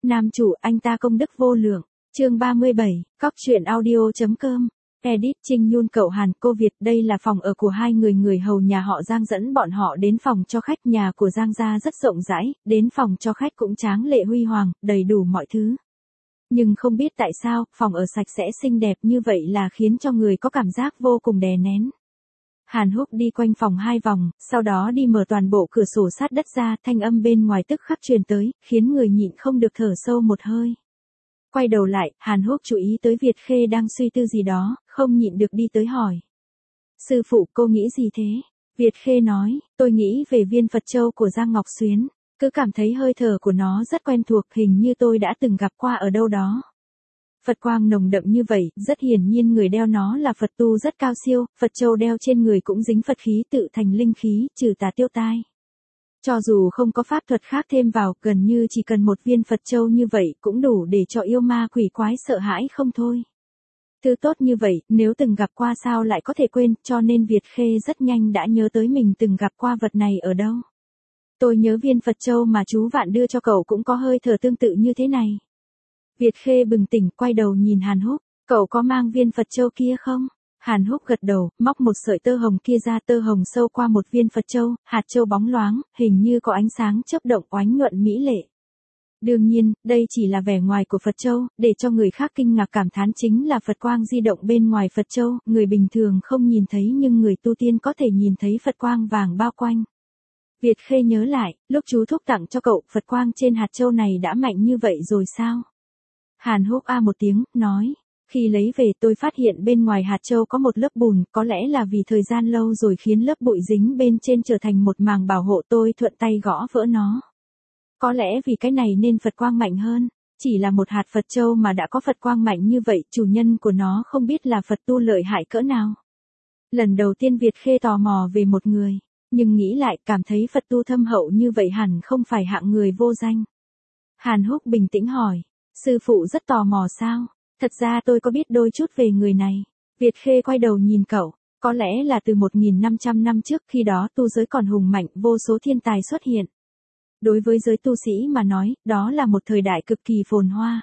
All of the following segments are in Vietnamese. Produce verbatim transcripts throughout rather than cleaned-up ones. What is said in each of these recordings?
Nam chủ, anh ta công đức vô lượng. Chương ba mươi bảy, cóc truyện audio.com. Edit Trinh Nhun cậu Hàn cô Việt. Đây là phòng ở của hai người người hầu nhà họ Giang dẫn bọn họ đến phòng cho khách. Nhà của Giang gia rất rộng rãi, đến phòng cho khách cũng tráng lệ huy hoàng, đầy đủ mọi thứ. Nhưng không biết tại sao, phòng ở sạch sẽ xinh đẹp như vậy là khiến cho người có cảm giác vô cùng đè nén. Hàn Húc đi quanh phòng hai vòng, sau đó đi mở toàn bộ cửa sổ sát đất ra, thanh âm bên ngoài tức khắc truyền tới, khiến người nhịn không được thở sâu một hơi. Quay đầu lại, Hàn Húc chú ý tới Việt Khê đang suy tư gì đó, không nhịn được đi tới hỏi. Sư phụ, cô nghĩ gì thế? Việt Khê nói, tôi nghĩ về viên Phật Châu của Giang Ngọc Xuyến, cứ cảm thấy hơi thở của nó rất quen thuộc, hình như tôi đã từng gặp qua ở đâu đó. Phật quang nồng đậm như vậy, rất hiển nhiên người đeo nó là Phật tu rất cao siêu, Phật Châu đeo trên người cũng dính Phật khí tự thành linh khí, trừ tà tiêu tai. Cho dù không có pháp thuật khác thêm vào, gần như chỉ cần một viên Phật Châu như vậy cũng đủ để cho yêu ma quỷ quái sợ hãi không thôi. Thứ tốt như vậy, nếu từng gặp qua sao lại có thể quên, cho nên Việt Khê rất nhanh đã nhớ tới mình từng gặp qua vật này ở đâu. Tôi nhớ viên Phật Châu mà chú Vạn đưa cho cậu cũng có hơi thở tương tự như thế này. Việt Khê bừng tỉnh, quay đầu nhìn Hàn Húc, cậu có mang viên Phật Châu kia không? Hàn Húc gật đầu, móc một sợi tơ hồng kia ra, tơ hồng sâu qua một viên Phật Châu, hạt châu bóng loáng, hình như có ánh sáng chớp động oánh nhuận mỹ lệ. Đương nhiên, đây chỉ là vẻ ngoài của Phật Châu, để cho người khác kinh ngạc cảm thán chính là Phật quang di động bên ngoài Phật Châu, người bình thường không nhìn thấy nhưng người tu tiên có thể nhìn thấy Phật quang vàng bao quanh. Việt Khê nhớ lại, lúc chú thúc tặng cho cậu, Phật quang trên hạt châu này đã mạnh như vậy rồi sao? Hàn Húc a một tiếng, nói, khi lấy về tôi phát hiện bên ngoài hạt châu có một lớp bùn, có lẽ là vì thời gian lâu rồi khiến lớp bụi dính bên trên trở thành một màng bảo hộ, tôi thuận tay gõ vỡ nó. Có lẽ vì cái này nên Phật quang mạnh hơn, chỉ là một hạt Phật Châu mà đã có Phật quang mạnh như vậy, chủ nhân của nó không biết là Phật tu lợi hại cỡ nào. Lần đầu tiên Việt Khê tò mò về một người, nhưng nghĩ lại cảm thấy Phật tu thâm hậu như vậy hẳn không phải hạng người vô danh. Hàn Húc bình tĩnh hỏi, sư phụ rất tò mò sao? Thật ra tôi có biết đôi chút về người này. Việt Khê quay đầu nhìn cậu, có lẽ là từ một nghìn năm trăm năm trước, khi đó tu giới còn hùng mạnh, vô số thiên tài xuất hiện. Đối với giới tu sĩ mà nói, đó là một thời đại cực kỳ phồn hoa.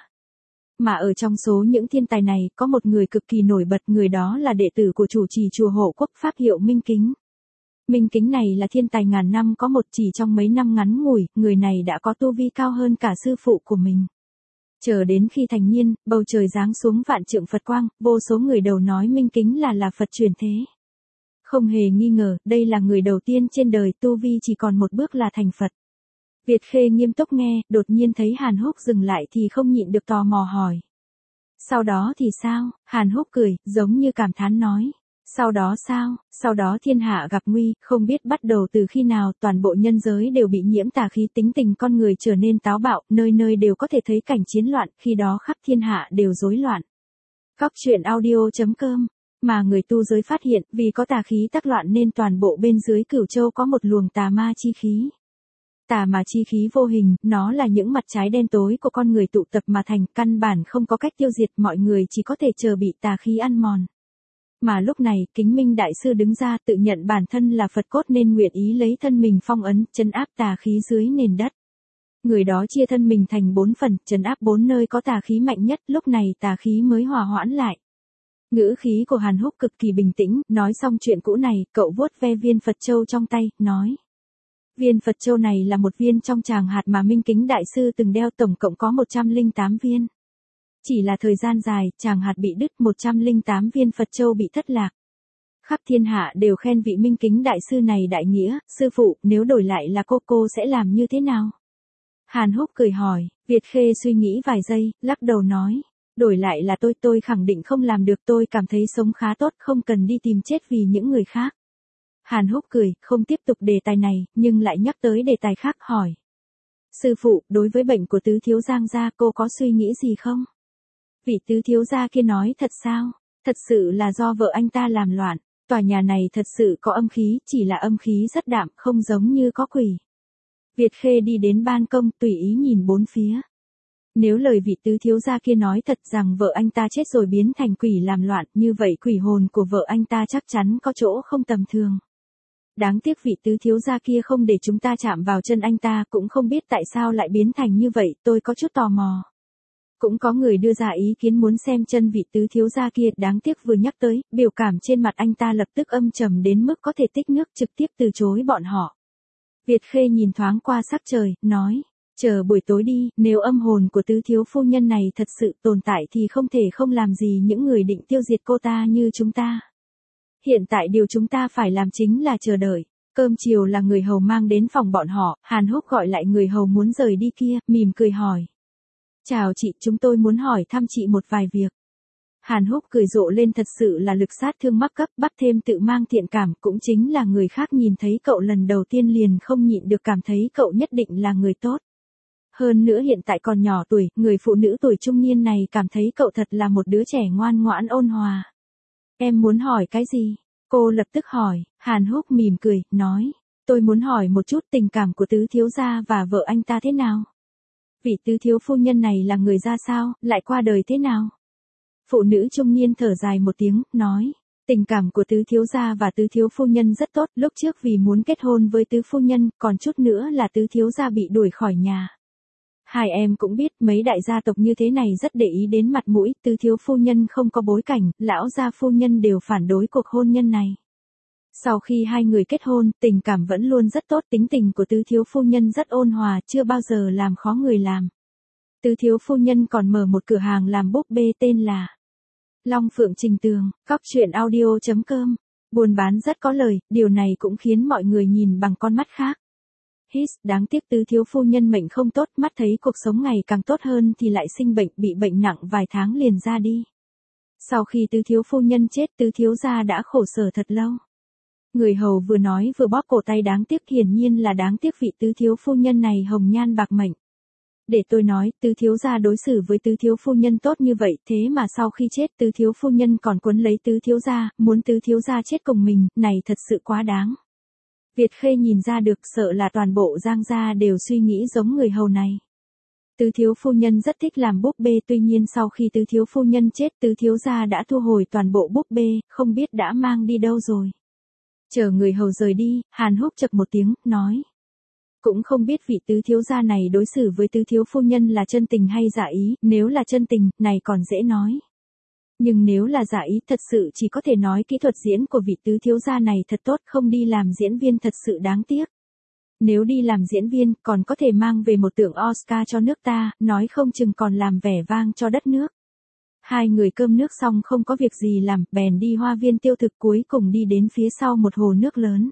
Mà ở trong số những thiên tài này, có một người cực kỳ nổi bật, người đó là đệ tử của chủ trì chùa Hộ Quốc, pháp hiệu Minh Kính. Minh Kính này là thiên tài ngàn năm có một, chỉ trong mấy năm ngắn ngủi, người này đã có tu vi cao hơn cả sư phụ của mình. Chờ đến khi thành niên, bầu trời giáng xuống vạn trượng Phật quang, vô số người đầu nói Minh Kính là là Phật truyền thế. Không hề nghi ngờ, đây là người đầu tiên trên đời tu vi chỉ còn một bước là thành Phật. Việt Khê nghiêm túc nghe, đột nhiên thấy Hàn Húc dừng lại thì không nhịn được tò mò hỏi. Sau đó thì sao? Hàn Húc cười, giống như cảm thán nói. Sau đó sao? Sau đó thiên hạ gặp nguy, không biết bắt đầu từ khi nào, toàn bộ nhân giới đều bị nhiễm tà khí, tính tình con người trở nên táo bạo, nơi nơi đều có thể thấy cảnh chiến loạn, khi đó khắp thiên hạ đều rối loạn. Cóc truyện audio.com. Mà người tu giới phát hiện, vì có tà khí tác loạn nên toàn bộ bên dưới Cửu Châu có một luồng tà ma chi khí. Tà mà chi khí vô hình, nó là những mặt trái đen tối của con người tụ tập mà thành, căn bản không có cách tiêu diệt, mọi người chỉ có thể chờ bị tà khí ăn mòn. Mà lúc này, Kính Minh Đại Sư đứng ra tự nhận bản thân là Phật cốt nên nguyện ý lấy thân mình phong ấn, trấn áp tà khí dưới nền đất. Người đó chia thân mình thành bốn phần, trấn áp bốn nơi có tà khí mạnh nhất, lúc này tà khí mới hòa hoãn lại. Ngữ khí của Hàn Húc cực kỳ bình tĩnh, nói xong chuyện cũ này, cậu vuốt ve viên Phật Châu trong tay, nói. Viên Phật Châu này là một viên trong tràng hạt mà Minh Kính Đại Sư từng đeo, tổng cộng có một trăm lẻ tám viên. Chỉ là thời gian dài, tràng hạt bị đứt, một trăm lẻ tám viên Phật Châu bị thất lạc. Khắp thiên hạ đều khen vị Minh Kính Đại Sư này đại nghĩa, sư phụ, nếu đổi lại là cô cô sẽ làm như thế nào? Hàn Húc cười hỏi, Việt Khê suy nghĩ vài giây, lắc đầu nói, đổi lại là tôi tôi khẳng định không làm được, tôi cảm thấy sống khá tốt, không cần đi tìm chết vì những người khác. Hàn Húc cười, không tiếp tục đề tài này, nhưng lại nhắc tới đề tài khác hỏi. Sư phụ, đối với bệnh của tứ thiếu Giang gia cô có suy nghĩ gì không? Vị tứ thiếu gia kia nói thật sao? Thật sự là do vợ anh ta làm loạn, tòa nhà này thật sự có âm khí, chỉ là âm khí rất đạm, không giống như có quỷ. Việt Khê đi đến ban công, tùy ý nhìn bốn phía. Nếu lời vị tứ thiếu gia kia nói thật rằng vợ anh ta chết rồi biến thành quỷ làm loạn, như vậy quỷ hồn của vợ anh ta chắc chắn có chỗ không tầm thường. Đáng tiếc vị tứ thiếu gia kia không để chúng ta chạm vào chân anh ta, cũng không biết tại sao lại biến thành như vậy, tôi có chút tò mò. Cũng có người đưa ra ý kiến muốn xem chân vị tứ thiếu gia kia, đáng tiếc vừa nhắc tới, biểu cảm trên mặt anh ta lập tức âm trầm đến mức có thể tích nước, trực tiếp từ chối bọn họ. Việt Khê nhìn thoáng qua sắc trời, nói, chờ buổi tối đi, nếu âm hồn của tứ thiếu phu nhân này thật sự tồn tại thì không thể không làm gì những người định tiêu diệt cô ta như chúng ta. Hiện tại điều chúng ta phải làm chính là chờ đợi. Cơm chiều là người hầu mang đến phòng bọn họ, Hàn Húc gọi lại người hầu muốn rời đi kia, mỉm cười hỏi. Chào chị, chúng tôi muốn hỏi thăm chị một vài việc. Hàn Húc cười rộ lên, thật sự là lực sát thương mắc cấp, bắt thêm tự mang thiện cảm, cũng chính là người khác nhìn thấy cậu lần đầu tiên liền không nhịn được cảm thấy cậu nhất định là người tốt. Hơn nữa hiện tại còn nhỏ tuổi, người phụ nữ tuổi trung niên này cảm thấy cậu thật là một đứa trẻ ngoan ngoãn ôn hòa. Em muốn hỏi cái gì? Cô lập tức hỏi. Hàn Húc mỉm cười, nói. Tôi muốn hỏi một chút tình cảm của tứ thiếu gia và vợ anh ta thế nào? Vị tứ thiếu phu nhân này là người ra sao, lại qua đời thế nào? Phụ nữ trung niên thở dài một tiếng, nói. Tình cảm của tứ thiếu gia và tứ thiếu phu nhân rất tốt, lúc trước vì muốn kết hôn với tứ phu nhân, còn chút nữa là tứ thiếu gia bị đuổi khỏi nhà. Hai em cũng biết, mấy đại gia tộc như thế này rất để ý đến mặt mũi, tứ thiếu phu nhân không có bối cảnh, lão gia phu nhân đều phản đối cuộc hôn nhân này. Sau khi hai người kết hôn, tình cảm vẫn luôn rất tốt, tính tình của tứ thiếu phu nhân rất ôn hòa, chưa bao giờ làm khó người làm. Tứ thiếu phu nhân còn mở một cửa hàng làm búp bê tên là Long Phượng Trình Tường, cóc truyện audio chấm com. Buôn bán rất có lời, điều này cũng khiến mọi người nhìn bằng con mắt khác. Hít, đáng tiếc tứ thiếu phu nhân mệnh không tốt, mắt thấy cuộc sống ngày càng tốt hơn thì lại sinh bệnh, bị bệnh nặng vài tháng liền ra đi. Sau khi tứ thiếu phu nhân chết, tứ thiếu gia đã khổ sở thật lâu. Người hầu vừa nói vừa bóp cổ tay, đáng tiếc, hiển nhiên là đáng tiếc vị tứ thiếu phu nhân này hồng nhan bạc mệnh. Để tôi nói, tứ thiếu gia đối xử với tứ thiếu phu nhân tốt như vậy, thế mà sau khi chết tứ thiếu phu nhân còn quấn lấy tứ thiếu gia, muốn tứ thiếu gia chết cùng mình, này thật sự quá đáng. Việt Khê nhìn ra được, sợ là toàn bộ Giang gia đều suy nghĩ giống người hầu này. Tứ thiếu phu nhân rất thích làm búp bê, tuy nhiên sau khi tứ thiếu phu nhân chết, tứ thiếu gia đã thu hồi toàn bộ búp bê, không biết đã mang đi đâu rồi. Chờ người hầu rời đi, Hàn Húc chậc một tiếng, nói. Cũng không biết vị tứ thiếu gia này đối xử với tứ thiếu phu nhân là chân tình hay giả ý, nếu là chân tình, này còn dễ nói. Nhưng nếu là giả ý, thật sự chỉ có thể nói kỹ thuật diễn của vị tứ thiếu gia này thật tốt, không đi làm diễn viên thật sự đáng tiếc. Nếu đi làm diễn viên, còn có thể mang về một tượng Oscar cho nước ta, nói không chừng còn làm vẻ vang cho đất nước. Hai người cơm nước xong không có việc gì làm, bèn đi hoa viên tiêu thực, cuối cùng đi đến phía sau một hồ nước lớn.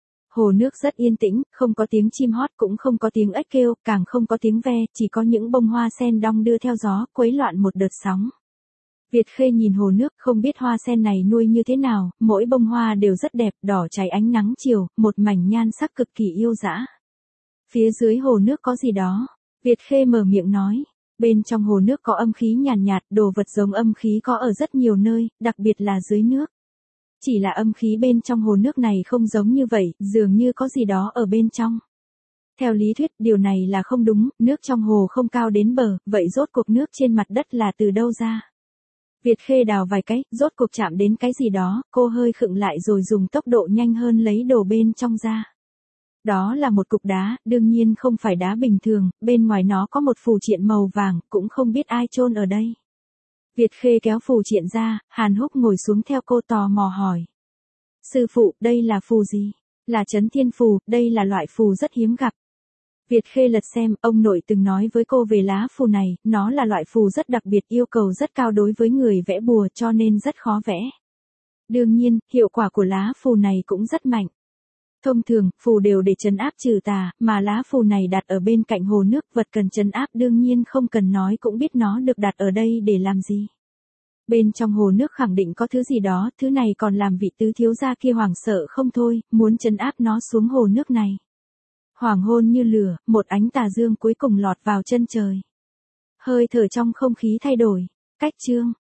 Hồ nước rất yên tĩnh, không có tiếng chim hót, cũng không có tiếng ếch kêu, càng không có tiếng ve, chỉ có những bông hoa sen đong đưa theo gió, quấy loạn một đợt sóng. Việt Khê nhìn hồ nước, không biết hoa sen này nuôi như thế nào, mỗi bông hoa đều rất đẹp, đỏ cháy ánh nắng chiều, một mảnh nhan sắc cực kỳ yêu dã. Phía dưới hồ nước có gì đó? Việt Khê mở miệng nói. Bên trong hồ nước có âm khí nhàn nhạt, nhạt, đồ vật giống âm khí có ở rất nhiều nơi, đặc biệt là dưới nước. Chỉ là âm khí bên trong hồ nước này không giống như vậy, dường như có gì đó ở bên trong. Theo lý thuyết, điều này là không đúng, nước trong hồ không cao đến bờ, vậy rốt cuộc nước trên mặt đất là từ đâu ra? Việt Khê đào vài cái, rốt cuộc chạm đến cái gì đó, cô hơi khựng lại rồi dùng tốc độ nhanh hơn lấy đồ bên trong ra. Đó là một cục đá, đương nhiên không phải đá bình thường, bên ngoài nó có một phù triện màu vàng, cũng không biết ai chôn ở đây. Việt Khê kéo phù triện ra, Hàn Húc ngồi xuống theo cô tò mò hỏi. Sư phụ, đây là phù gì? Là Chấn Thiên Phù, đây là loại phù rất hiếm gặp. Việt Khê lật xem, ông nội từng nói với cô về lá phù này, nó là loại phù rất đặc biệt, yêu cầu rất cao đối với người vẽ bùa cho nên rất khó vẽ. Đương nhiên, hiệu quả của lá phù này cũng rất mạnh. Thông thường, phù đều để trấn áp trừ tà, mà lá phù này đặt ở bên cạnh hồ nước, vật cần trấn áp đương nhiên không cần nói cũng biết nó được đặt ở đây để làm gì. Bên trong hồ nước khẳng định có thứ gì đó, thứ này còn làm vị tứ thiếu gia kia hoảng sợ không thôi, muốn trấn áp nó xuống hồ nước này. Hoàng hôn như lửa, một ánh tà dương cuối cùng lọt vào chân trời. Hơi thở trong không khí thay đổi. Cách chương